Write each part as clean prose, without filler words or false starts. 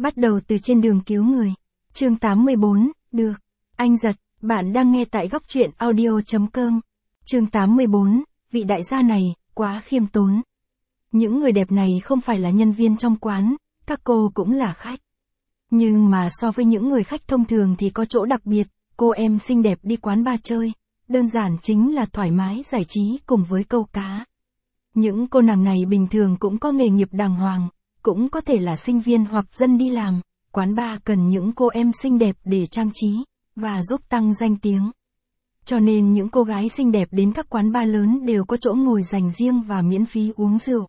Bắt đầu từ trên đường cứu người. Chương 84, được. Anh Giật, bạn đang nghe tại góc truyện audio.com. Chương 84, vị đại gia này, quá khiêm tốn. Những người đẹp này không phải là nhân viên trong quán, các cô cũng là khách. Nhưng mà so với những người khách thông thường thì có chỗ đặc biệt, cô em xinh đẹp đi quán bar chơi, đơn giản chính là thoải mái giải trí cùng với câu cá. Những cô nàng này bình thường cũng có nghề nghiệp đàng hoàng, cũng có thể là sinh viên hoặc dân đi làm, quán bar cần những cô em xinh đẹp để trang trí, và giúp tăng danh tiếng. Cho nên những cô gái xinh đẹp đến các quán bar lớn đều có chỗ ngồi dành riêng và miễn phí uống rượu.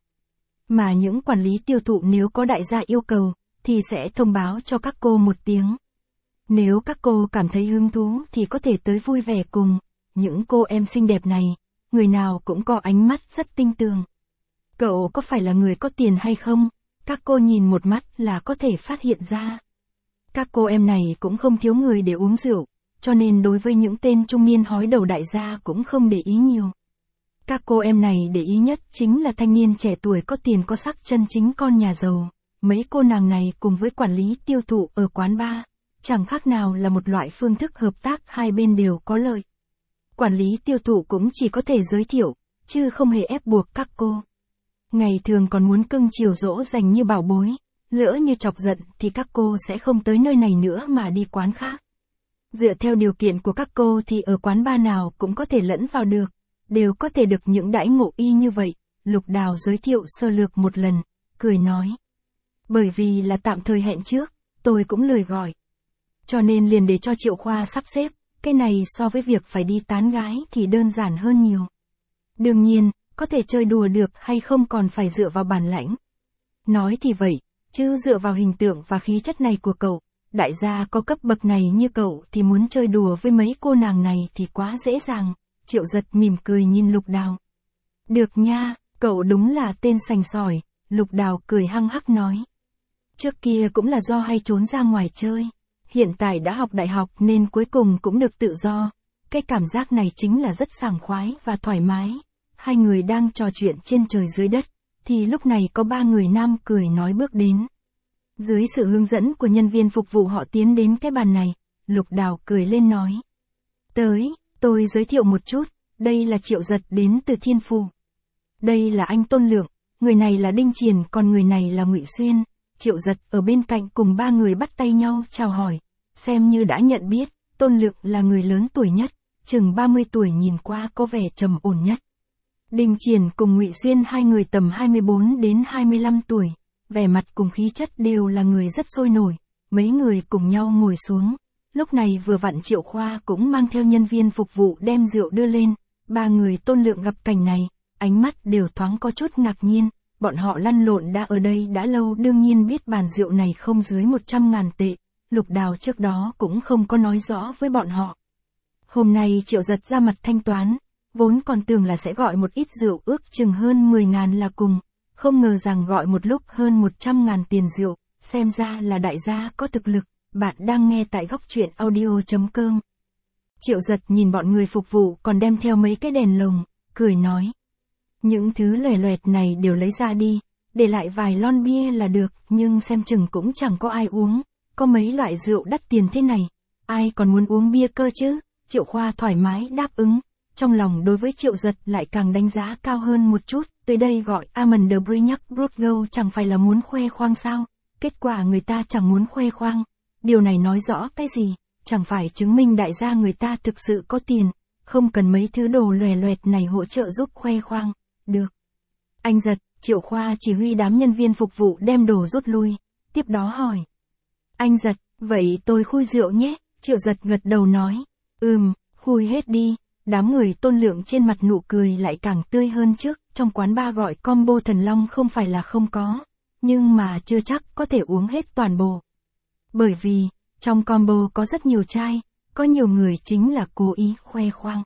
Mà những quản lý tiêu thụ nếu có đại gia yêu cầu, thì sẽ thông báo cho các cô một tiếng. Nếu các cô cảm thấy hứng thú thì có thể tới vui vẻ cùng. Những cô em xinh đẹp này, người nào cũng có ánh mắt rất tinh tường. Cậu có phải là người có tiền hay không? Các cô nhìn một mắt là có thể phát hiện ra. Các cô em này cũng không thiếu người để uống rượu, cho nên đối với những tên trung niên hói đầu đại gia cũng không để ý nhiều. Các cô em này để ý nhất chính là thanh niên trẻ tuổi có tiền có sắc chân chính con nhà giàu. Mấy cô nàng này cùng với quản lý tiêu thụ ở quán bar, chẳng khác nào là một loại phương thức hợp tác hai bên đều có lợi. Quản lý tiêu thụ cũng chỉ có thể giới thiệu, chứ không hề ép buộc các cô. Ngày thường còn muốn cưng chiều dỗ dành như bảo bối, lỡ như chọc giận thì các cô sẽ không tới nơi này nữa mà đi quán khác. Dựa theo điều kiện của các cô thì ở quán bar nào cũng có thể lẫn vào được, đều có thể được những đãi ngộ y như vậy. Lục Đào giới thiệu sơ lược một lần, cười nói. Bởi vì là tạm thời hẹn trước, tôi cũng lười gọi. Cho nên liền để cho Triệu Khoa sắp xếp, cái này so với việc phải đi tán gái thì đơn giản hơn nhiều. Đương nhiên, có thể chơi đùa được hay không còn phải dựa vào bản lãnh. Nói thì vậy, chứ dựa vào hình tượng và khí chất này của cậu, đại gia có cấp bậc này như cậu thì muốn chơi đùa với mấy cô nàng này thì quá dễ dàng. Triệu Giật mỉm cười nhìn Lục Đào. Được nha, cậu đúng là tên sành sỏi, Lục Đào cười hăng hắc nói. Trước kia cũng là do hay trốn ra ngoài chơi, hiện tại đã học đại học nên cuối cùng cũng được tự do. Cái cảm giác này chính là rất sảng khoái và thoải mái. Hai người đang trò chuyện trên trời dưới đất, thì lúc này có ba người nam cười nói bước đến. Dưới sự hướng dẫn của nhân viên phục vụ họ tiến đến cái bàn này, Lục Đào cười lên nói. Tới, tôi giới thiệu một chút, đây là Triệu Giật đến từ Thiên Phủ. Đây là anh Tôn Lượng, người này là Đinh Triển còn người này là Ngụy Xuyên. Triệu Giật ở bên cạnh cùng ba người bắt tay nhau chào hỏi, xem như đã nhận biết, Tôn Lượng là người lớn tuổi nhất, chừng 30 tuổi nhìn qua có vẻ trầm ổn nhất. Đinh Triển cùng Ngụy Xuyên hai người tầm 24 đến 25 tuổi, vẻ mặt cùng khí chất đều là người rất sôi nổi, mấy người cùng nhau ngồi xuống. Lúc này vừa vặn Triệu Khoa cũng mang theo nhân viên phục vụ đem rượu đưa lên, ba người Tôn Lượng gặp cảnh này, ánh mắt đều thoáng có chút ngạc nhiên. Bọn họ lăn lộn đã ở đây đã lâu đương nhiên biết bàn rượu này không dưới 100.000 tệ, Lục Đào trước đó cũng không có nói rõ với bọn họ. Hôm nay Triệu Giật ra mặt thanh toán, vốn còn tưởng là sẽ gọi một ít rượu ước chừng hơn 10.000 là cùng, không ngờ rằng gọi một lúc hơn 100.000 tiền rượu, xem ra là đại gia có thực lực. Bạn đang nghe tại góc truyện audio.com. Triệu Giật nhìn bọn người phục vụ còn đem theo mấy cái đèn lồng, cười nói. Những thứ lòe loẹt này đều lấy ra đi, để lại vài lon bia là được, nhưng xem chừng cũng chẳng có ai uống, có mấy loại rượu đắt tiền thế này, ai còn muốn uống bia cơ chứ? Triệu Khoa thoải mái đáp ứng, trong lòng đối với Triệu Giật lại càng đánh giá cao hơn một chút, tới đây gọi Amand de Brignac Brutgau chẳng phải là muốn khoe khoang sao, kết quả người ta chẳng muốn khoe khoang, điều này nói rõ cái gì, chẳng phải chứng minh đại gia người ta thực sự có tiền, không cần mấy thứ đồ lòe loẹt này hỗ trợ giúp khoe khoang. Được. Anh Giật, Triệu Khoa chỉ huy đám nhân viên phục vụ đem đồ rút lui, tiếp đó hỏi. Anh Giật, vậy tôi khui rượu nhé, Triệu Giật gật đầu nói. Khui hết đi, đám người Tôn Lượng trên mặt nụ cười lại càng tươi hơn trước, trong quán bar gọi combo Thần Long không phải là không có, nhưng mà chưa chắc có thể uống hết toàn bộ. Bởi vì, trong combo có rất nhiều chai, có nhiều người chính là cố ý khoe khoang.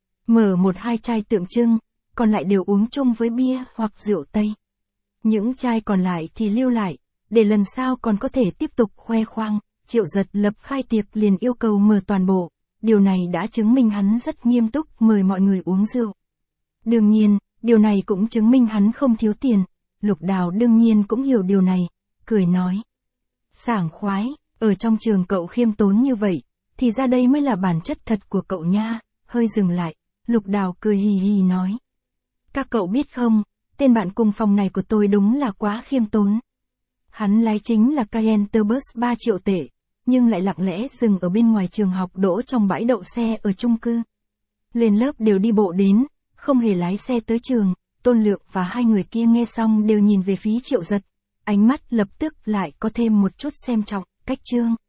Mở một hai chai tượng trưng, còn lại đều uống chung với bia hoặc rượu Tây. Những chai còn lại thì lưu lại, để lần sau còn có thể tiếp tục khoe khoang. Triệu Giật lập khai tiệc liền yêu cầu mở toàn bộ, điều này đã chứng minh hắn rất nghiêm túc mời mọi người uống rượu. Đương nhiên, điều này cũng chứng minh hắn không thiếu tiền, Lục Đào đương nhiên cũng hiểu điều này, cười nói. Sảng khoái, ở trong trường cậu khiêm tốn như vậy, thì ra đây mới là bản chất thật của cậu nha. Hơi dừng lại, Lục Đào cười hì hì nói. Các cậu biết không, tên bạn cùng phòng này của tôi đúng là quá khiêm tốn. Hắn lái chính là Cayenne Tourbus 3 triệu tệ, nhưng lại lặng lẽ dừng ở bên ngoài trường học đỗ trong bãi đậu xe ở chung cư. Lên lớp đều đi bộ đến, không hề lái xe tới trường. Tôn Lượng và hai người kia nghe xong đều nhìn về phía Triệu Giật, ánh mắt lập tức lại có thêm một chút xem trọng, cách Trương.